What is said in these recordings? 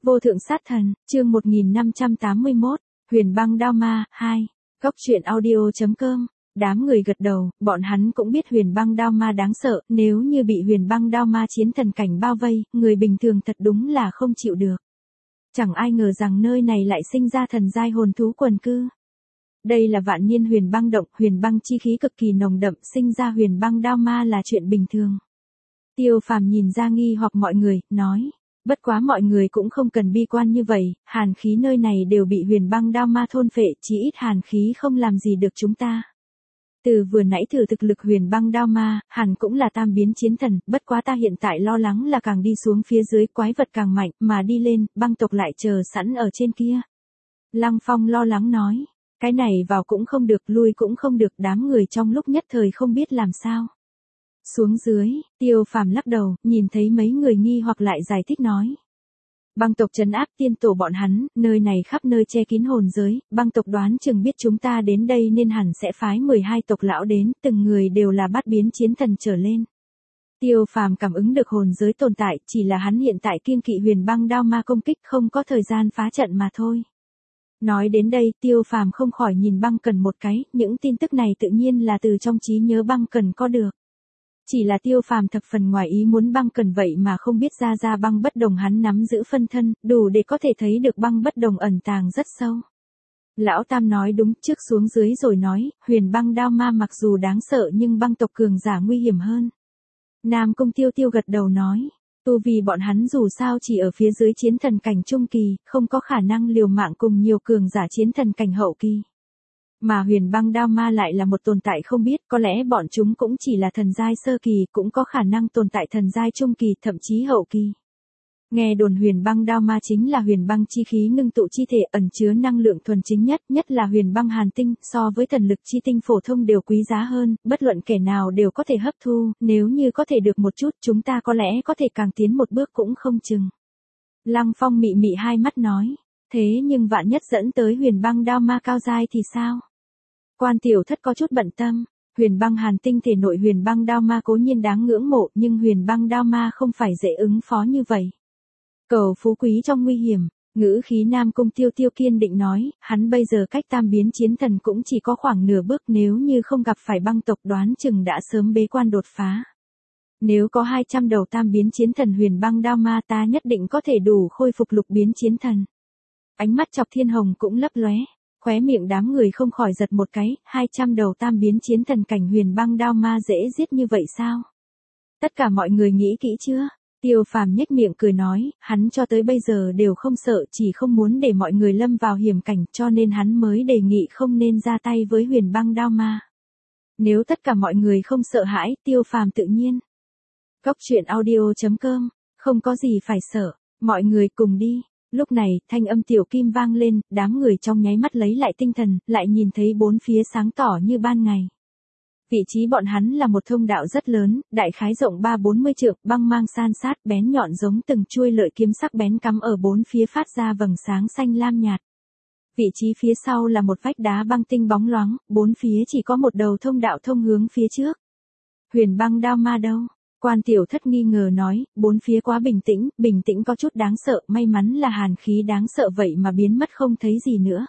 Vô thượng sát thần, chương 1581, Huyền băng đao ma, 2. Góc truyện audio.com. Đám người gật đầu, bọn hắn cũng biết huyền băng đao ma đáng sợ, nếu như bị huyền băng đao ma chiến thần cảnh bao vây, người bình thường thật đúng là không chịu được. Chẳng ai ngờ rằng nơi này lại sinh ra thần giai hồn thú quần cư. Đây là vạn niên huyền băng động, huyền băng chi khí cực kỳ nồng đậm, sinh ra huyền băng đao ma là chuyện bình thường. Tiêu Phàm nhìn ra nghi hoặc mọi người, nói. Bất quá mọi người cũng không cần bi quan như vậy, hàn khí nơi này đều bị huyền băng đao ma thôn phệ, chỉ ít hàn khí không làm gì được chúng ta. Từ vừa nãy thử thực lực huyền băng đao ma, hẳn cũng là tam biến chiến thần, bất quá ta hiện tại lo lắng là càng đi xuống phía dưới quái vật càng mạnh, mà đi lên, băng tộc lại chờ sẵn ở trên kia. Lăng Phong lo lắng nói, cái này vào cũng không được, lui cũng không được, đám người trong lúc nhất thời không biết làm sao. Xuống dưới, Tiêu Phàm lắc đầu, nhìn thấy mấy người nghi hoặc lại giải thích nói. Băng tộc trấn áp tiên tổ bọn hắn, nơi này khắp nơi che kín hồn giới, băng tộc đoán chừng biết chúng ta đến đây nên hẳn sẽ phái 12 tộc lão đến, từng người đều là bát biến chiến thần trở lên. Tiêu Phàm cảm ứng được hồn giới tồn tại, chỉ là hắn hiện tại kiêng kỵ huyền băng đao ma công kích, không có thời gian phá trận mà thôi. Nói đến đây, Tiêu Phàm không khỏi nhìn Băng Cần một cái, những tin tức này tự nhiên là từ trong trí nhớ Băng Cần có được. Chỉ là Tiêu Phàm thập phần ngoài ý muốn Băng Cần vậy mà không biết ra băng bất đồng hắn nắm giữ phân thân, đủ để có thể thấy được băng bất đồng ẩn tàng rất sâu. Lão Tam nói đúng, trước xuống dưới rồi nói, huyền băng đao ma mặc dù đáng sợ nhưng băng tộc cường giả nguy hiểm hơn. Nam Cung Tiêu Tiêu gật đầu nói, tu vì bọn hắn dù sao chỉ ở phía dưới chiến thần cảnh trung kỳ, không có khả năng liều mạng cùng nhiều cường giả chiến thần cảnh hậu kỳ. Mà huyền băng đao ma lại là một tồn tại không biết, có lẽ bọn chúng cũng chỉ là thần giai sơ kỳ, cũng có khả năng tồn tại thần giai trung kỳ, thậm chí hậu kỳ. Nghe đồn huyền băng đao ma chính là huyền băng chi khí ngưng tụ chi thể ẩn chứa năng lượng thuần chính nhất là huyền băng hàn tinh, so với thần lực chi tinh phổ thông đều quý giá hơn, bất luận kẻ nào đều có thể hấp thu, nếu như có thể được một chút chúng ta có lẽ có thể càng tiến một bước cũng không chừng. Lăng Phong mị mị hai mắt nói, thế nhưng vạn nhất dẫn tới huyền băng đao ma cao giai thì sao? Quan Tiểu Thất có chút bận tâm, huyền băng hàn tinh thể nội huyền băng đao ma cố nhiên đáng ngưỡng mộ nhưng huyền băng đao ma không phải dễ ứng phó như vậy. Cầu phú quý trong nguy hiểm, ngữ khí Nam Cung Tiêu Tiêu kiên định nói, hắn bây giờ cách tam biến chiến thần cũng chỉ có khoảng nửa bước, nếu như không gặp phải băng tộc đoán chừng đã sớm bế quan đột phá. Nếu có 200 đầu tam biến chiến thần huyền băng đao ma ta nhất định có thể đủ khôi phục lục biến chiến thần. Ánh mắt Chọc Thiên Hồng cũng lấp lóe. Khóe miệng đám người không khỏi giật một cái, 200 đầu tam biến chiến thần cảnh huyền băng đao ma dễ giết như vậy sao? Tất cả mọi người nghĩ kỹ chưa? Tiêu Phàm nhếch miệng cười nói, hắn cho tới bây giờ đều không sợ, chỉ không muốn để mọi người lâm vào hiểm cảnh, cho nên hắn mới đề nghị không nên ra tay với huyền băng đao ma. Nếu tất cả mọi người không sợ hãi, Tiêu Phàm tự nhiên. Góc truyện audio.com, không có gì phải sợ, mọi người cùng đi. Lúc này, thanh âm Tiểu Kim vang lên, đám người trong nháy mắt lấy lại tinh thần, lại nhìn thấy bốn phía sáng tỏ như ban ngày. Vị trí bọn hắn là một thông đạo rất lớn, đại khái rộng 3-40 trượng, băng mang san sát, bén nhọn giống từng chuôi lợi kiếm sắc bén cắm ở bốn phía phát ra vầng sáng xanh lam nhạt. Vị trí phía sau là một vách đá băng tinh bóng loáng, bốn phía chỉ có một đầu thông đạo thông hướng phía trước. Huyền băng đao ma đâu? Quan Tiểu Thất nghi ngờ nói, bốn phía quá bình tĩnh có chút đáng sợ, may mắn là hàn khí đáng sợ vậy mà biến mất không thấy gì nữa.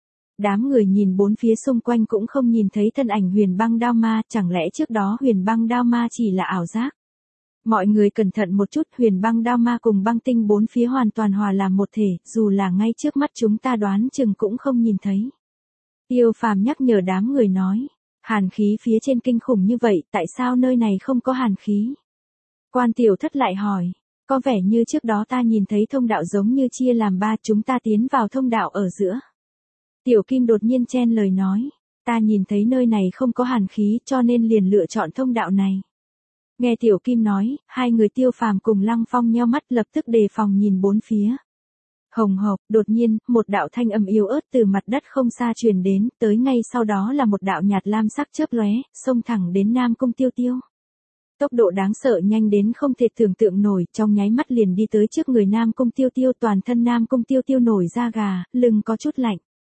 Đám người nhìn bốn phía xung quanh cũng không nhìn thấy thân ảnh huyền băng đao ma, chẳng lẽ trước đó huyền băng đao ma chỉ là ảo giác? Mọi người cẩn thận một chút, huyền băng đao ma cùng băng tinh bốn phía hoàn toàn hòa làm một thể, dù là ngay trước mắt chúng ta đoán chừng cũng không nhìn thấy. Tiêu Phàm nhắc nhở đám người nói. Hàn khí phía trên kinh khủng như vậy, tại sao nơi này không có hàn khí? Quan Tiểu Thất lại hỏi, có vẻ như trước đó ta nhìn thấy thông đạo giống như chia làm ba, chúng ta tiến vào thông đạo ở giữa. Tiểu Kim đột nhiên chen lời nói, ta nhìn thấy nơi này không có hàn khí cho nên liền lựa chọn thông đạo này. Nghe Tiểu Kim nói, hai người Tiêu Phàm cùng Lăng Phong nheo mắt lập tức đề phòng nhìn bốn phía. Hồng hộc, đột nhiên, một đạo thanh âm yếu ớt từ mặt đất không xa truyền đến, tới ngay sau đó là một đạo nhạt lam sắc chớp lóe, xông thẳng đến Nam Cung Tiêu Tiêu. Tốc độ đáng sợ nhanh đến không thể tưởng tượng nổi, trong nháy mắt liền đi tới trước người Nam Cung Tiêu Tiêu, toàn thân Nam Cung Tiêu Tiêu nổi da gà, lưng có chút lạnh.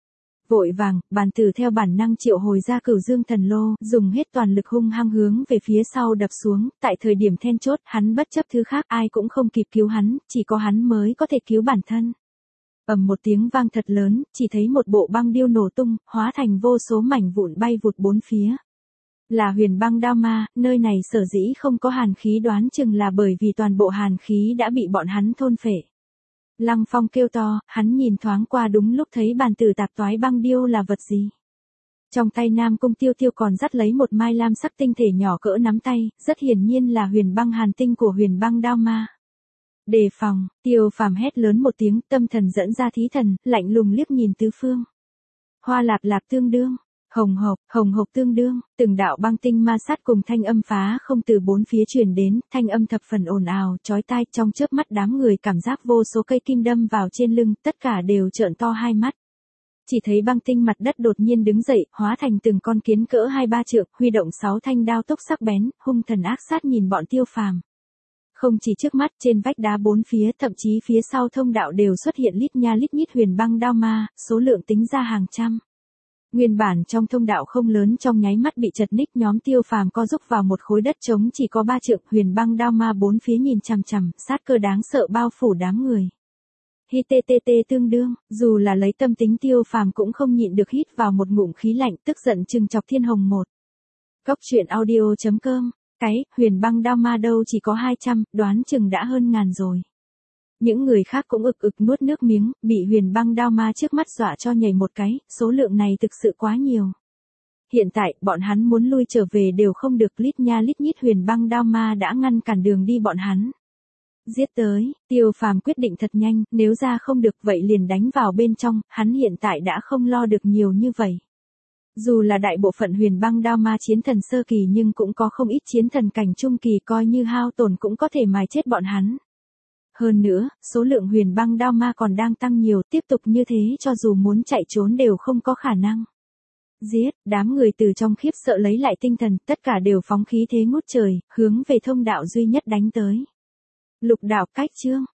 Vội vàng, bàn tử theo bản năng triệu hồi ra Cửu Dương Thần Lô, dùng hết toàn lực hung hăng hướng về phía sau đập xuống, tại thời điểm then chốt, hắn bất chấp thứ khác, ai cũng không kịp cứu hắn, chỉ có hắn mới có thể cứu bản thân. Ầm một tiếng vang thật lớn, chỉ thấy một bộ băng điêu nổ tung, hóa thành vô số mảnh vụn bay vụt bốn phía. Là huyền băng đao ma, nơi này sở dĩ không có hàn khí đoán chừng là bởi vì toàn bộ hàn khí đã bị bọn hắn thôn phệ. Lăng Phong kêu to, hắn nhìn thoáng qua đúng lúc thấy bàn tử tạp toái băng điêu là vật gì. Trong tay Nam Cung Tiêu Tiêu còn dắt lấy một mai lam sắc tinh thể nhỏ cỡ nắm tay, rất hiển nhiên là huyền băng hàn tinh của huyền băng đao ma. Đề phòng, Tiêu Phàm hét lớn một tiếng, tâm thần dẫn ra thí thần, lạnh lùng liếc nhìn tứ phương. Hoa lạp lạp tương đương, hồng hộc tương đương, từng đạo băng tinh ma sát cùng thanh âm phá không từ bốn phía truyền đến, thanh âm thập phần ồn ào, chói tai, trong chớp mắt đám người cảm giác vô số cây kim đâm vào trên lưng, tất cả đều trợn to hai mắt. Chỉ thấy băng tinh mặt đất đột nhiên đứng dậy, hóa thành từng con kiến cỡ 2-3 trượng, huy động 6 thanh đao tốc sắc bén, hung thần ác sát nhìn bọn Tiêu Phàm. Không chỉ trước mắt, trên vách đá bốn phía, thậm chí phía sau thông đạo đều xuất hiện lít nha lít nhít huyền băng đao ma, số lượng tính ra hàng trăm. Nguyên bản trong thông đạo không lớn trong nháy mắt bị chật ních, nhóm Tiêu Phàm co giúp vào một khối đất trống chỉ có 3 trượng, huyền băng đao ma bốn phía nhìn chằm chằm, sát cơ đáng sợ bao phủ đám người. HTTT tương đương, dù là lấy tâm tính Tiêu Phàm cũng không nhịn được hít vào một ngụm khí lạnh, tức giận trừng chọc Thiên Hồng một. Cốc truyện audio.com, huyền băng đao ma đâu chỉ có 200, đoán chừng đã hơn ngàn rồi. Những người khác cũng ực ực nuốt nước miếng, bị huyền băng đao ma trước mắt dọa cho nhảy một cái, số lượng này thực sự quá nhiều. Hiện tại, bọn hắn muốn lui trở về đều không được, lít nha lít nhít huyền băng đao ma đã ngăn cản đường đi bọn hắn. Giết tới, Tiêu Phàm quyết định thật nhanh, nếu ra không được vậy liền đánh vào bên trong, hắn hiện tại đã không lo được nhiều như vậy. Dù là đại bộ phận huyền băng đao ma chiến thần sơ kỳ nhưng cũng có không ít chiến thần cảnh trung kỳ, coi như hao tổn cũng có thể mài chết bọn hắn. Hơn nữa, số lượng huyền băng đao ma còn đang tăng nhiều, tiếp tục như thế cho dù muốn chạy trốn đều không có khả năng. Giết, đám người từ trong khiếp sợ lấy lại tinh thần, tất cả đều phóng khí thế ngút trời, hướng về thông đạo duy nhất đánh tới. Lục đạo cách chương.